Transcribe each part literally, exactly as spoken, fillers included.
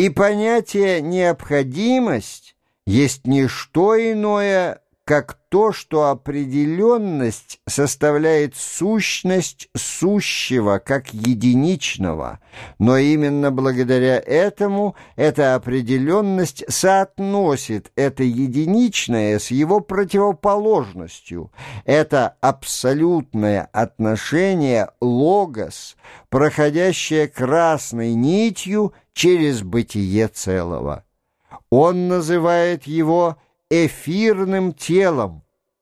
И понятие «необходимость» есть не что иное, как то, что определенность составляет сущность сущего, как единичного, но именно благодаря этому эта определенность соотносит это единичное с его противоположностью. Это абсолютное отношение логос, проходящее красной нитью через бытие целого. Он называет его эфирным телом,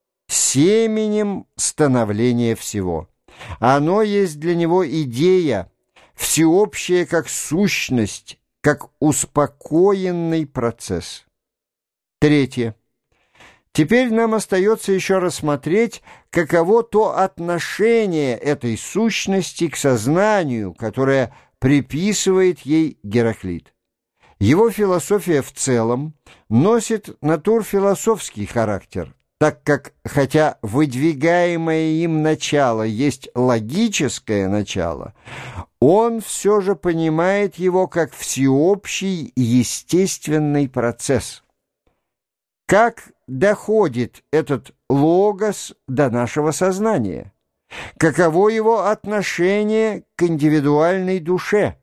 семенем становления всего. Оно есть для него идея, всеобщая как сущность, как успокоенный процесс. Третье. Теперь нам остается еще рассмотреть, каково то отношение этой сущности к сознанию, которое приписывает ей Гераклит. Его философия в целом носит натурфилософский характер, так как, хотя выдвигаемое им начало есть логическое начало, он все же понимает его как всеобщий естественный процесс. Как доходит этот логос до нашего сознания? Каково его отношение к индивидуальной душе?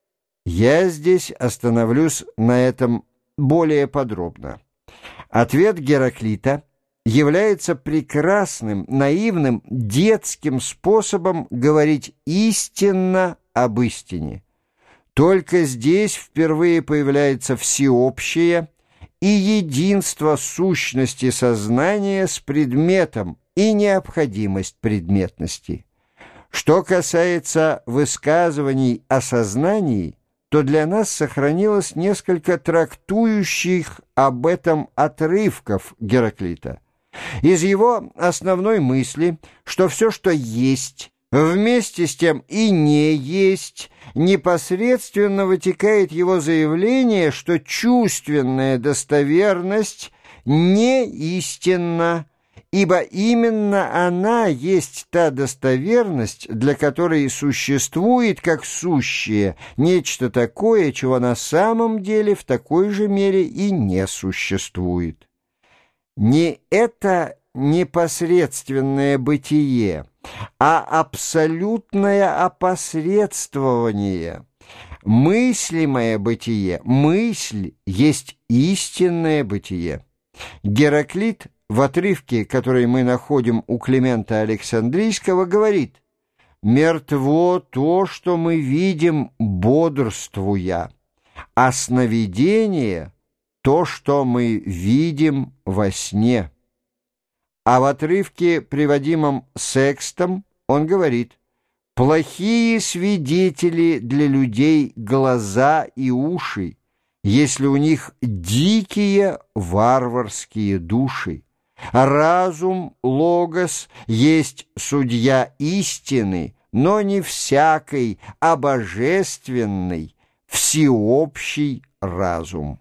Я здесь остановлюсь на этом более подробно. Ответ Гераклита является прекрасным, наивным, детским способом говорить истинно об истине. Только здесь впервые появляется всеобщее и единство сущности сознания с предметом и необходимость предметности. Что касается высказываний о сознании, то для нас сохранилось несколько трактующих об этом отрывков Гераклита. Из его основной мысли, что все, что есть, вместе с тем и не есть, непосредственно вытекает его заявление, что чувственная достоверность не истинна, ибо именно она есть та достоверность, для которой существует как сущее нечто такое, чего на самом деле в такой же мере и не существует. Не это непосредственное бытие, а абсолютное опосредствование. Мыслимое бытие, мысль есть истинное бытие. Гераклит в отрывке, который мы находим у Климента Александрийского, говорит: «Мертво то, что мы видим, бодрствуя, а сновидение — то, что мы видим во сне». А в отрывке, приводимом Секстом, он говорит: «Плохие свидетели для людей глаза и уши, если у них дикие варварские души. Разум, логос, есть судья истины, но не всякой, а божественный, всеобщий разум».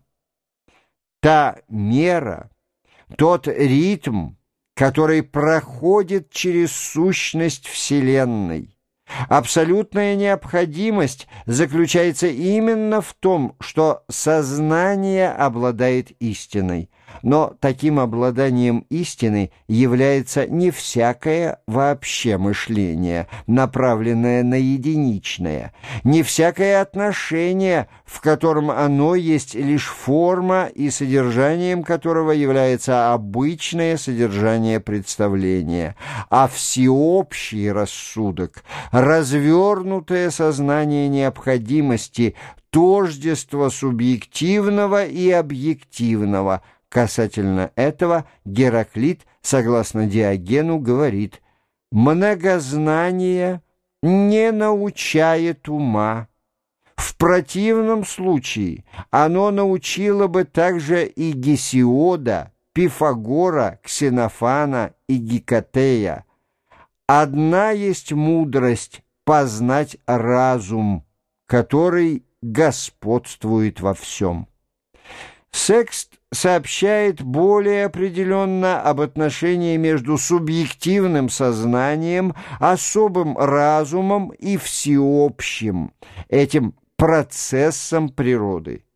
Та мера, тот ритм, который проходит через сущность Вселенной. Абсолютная необходимость заключается именно в том, что сознание обладает истиной. Но таким обладанием истины является не всякое вообще мышление, направленное на единичное, не всякое отношение, в котором оно есть лишь форма и содержанием которого является обычное содержание представления, а всеобщий рассудок, развернутое сознание необходимости, тождество субъективного и объективного. Касательно этого Гераклит, согласно Диогену, говорит: «Многознание не научает ума. В противном случае оно научило бы также и Гесиода, Пифагора, Ксенофана и Гекатея. Одна есть мудрость — познать разум, который господствует во всем». Секст сообщает более определенно об отношении между субъективным сознанием, особым разумом и всеобщим, этим процессом природы.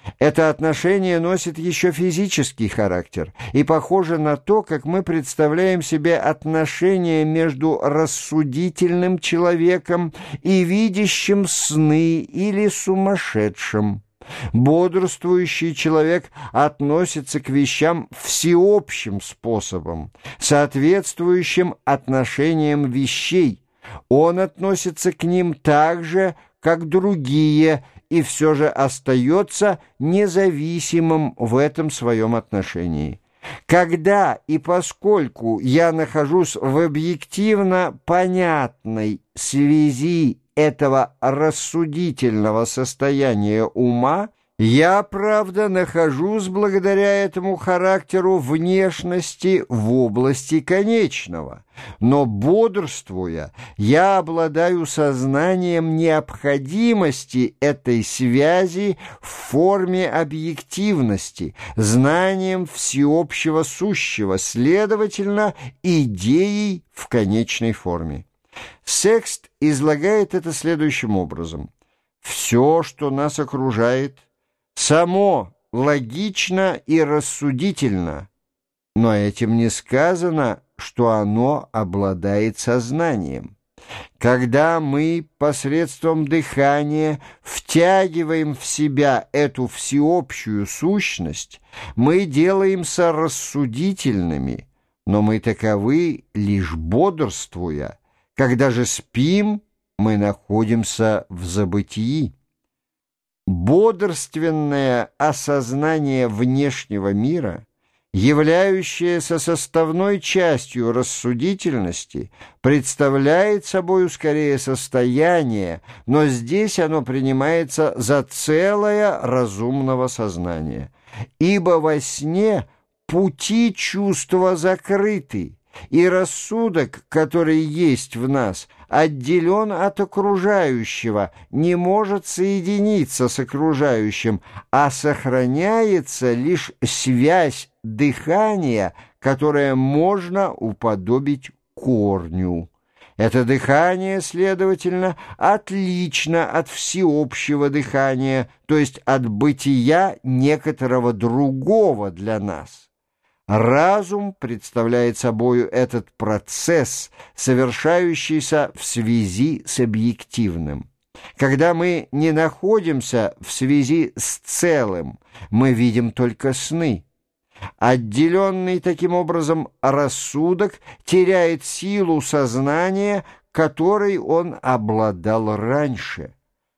Это отношение носит еще физический характер и похоже на то, как мы представляем себе отношения между рассудительным человеком и видящим сны или сумасшедшим. Бодрствующий человек относится к вещам всеобщим способом, соответствующим отношениям вещей. Он относится к ним так же, как другие, и все же остается независимым в этом своем отношении. Когда и поскольку я нахожусь в объективно понятной связи этого рассудительного состояния ума, я, правда, нахожусь благодаря этому характеру внешности в области конечного, но, бодрствуя, я обладаю сознанием необходимости этой связи в форме объективности, знанием всеобщего сущего, следовательно, идеей в конечной форме. Секст излагает это следующим образом. Все, что нас окружает, само логично и рассудительно, но этим не сказано, что оно обладает сознанием. Когда мы посредством дыхания втягиваем в себя эту всеобщую сущность, мы делаемся рассудительными, но мы таковы лишь бодрствуя. Когда же спим, мы находимся в забытии. Бодрственное осознание внешнего мира, являющееся составной частью рассудительности, представляет собою скорее состояние, но здесь оно принимается за целое разумного сознания. Ибо во сне пути чувства закрыты, и рассудок, который есть в нас, отделен от окружающего, не может соединиться с окружающим, а сохраняется лишь связь дыхания, которое можно уподобить корню. Это дыхание, следовательно, отлично от всеобщего дыхания, то есть от бытия некоторого другого для нас. Разум представляет собою этот процесс, совершающийся в связи с объективным. Когда мы не находимся в связи с целым, мы видим только сны. Отделенный таким образом рассудок теряет силу сознания, которой он обладал раньше.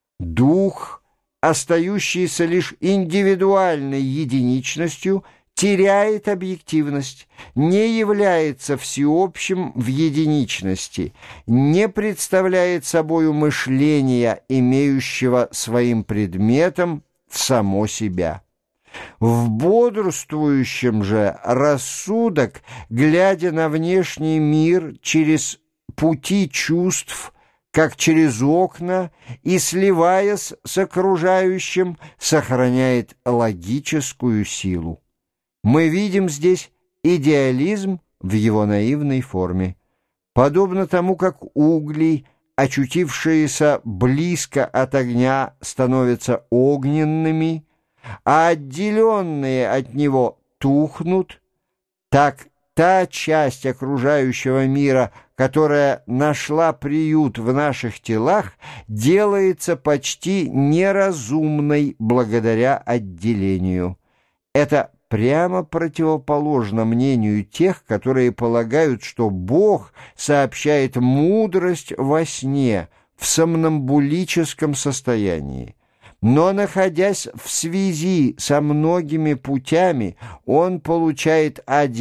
Дух, остающийся лишь индивидуальной единичностью, теряет объективность, не является всеобщим в единичности, не представляет собою мышления, имеющего своим предметом само себя. В бодрствующем же рассудок, глядя на внешний мир через пути чувств, как через окна, и, сливаясь с окружающим, сохраняет логическую силу. Мы видим здесь идеализм в его наивной форме. Подобно тому, как угли, очутившиеся близко от огня, становятся огненными, а отделенные от него тухнут, так та часть окружающего мира, которая нашла приют в наших телах, делается почти неразумной благодаря отделению. Это прямо противоположно мнению тех, которые полагают, что Бог сообщает мудрость во сне, в сомнамбулическом состоянии. Но, находясь в связи со многими путями, он получает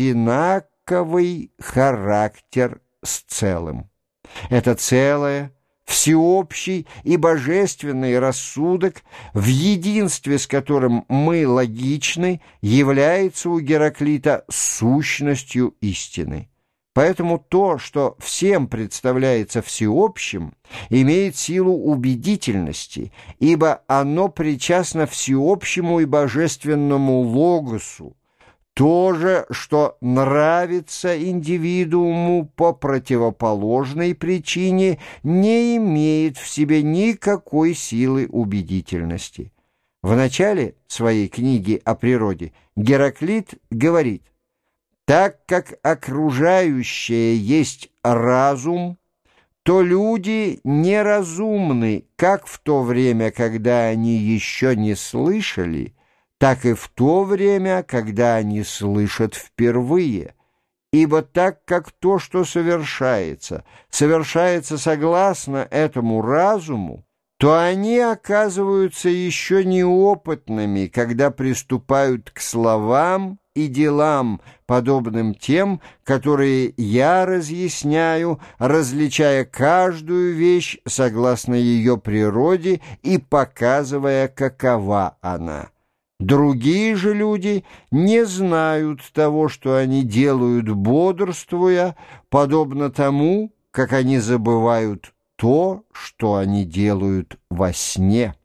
одинаковый характер с целым. Это целое, всеобщий и божественный рассудок, в единстве с которым мы логичны, является у Гераклита сущностью истины. Поэтому то, что всем представляется всеобщим, имеет силу убедительности, ибо оно причастно всеобщему и божественному логосу. То же, что нравится индивидууму по противоположной причине, не имеет в себе никакой силы убедительности. В начале своей книги о природе Гераклит говорит: «Так как окружающее есть разум, то люди неразумны как в то время, когда они еще не слышали, так и в то время, когда они слышат впервые. Ибо так как то, что совершается, совершается согласно этому разуму, то они оказываются еще неопытными, когда приступают к словам и делам, подобным тем, которые я разъясняю, различая каждую вещь согласно ее природе и показывая, какова она. Другие же люди не знают того, что они делают, бодрствуя, подобно тому, как они забывают то, что они делают во сне».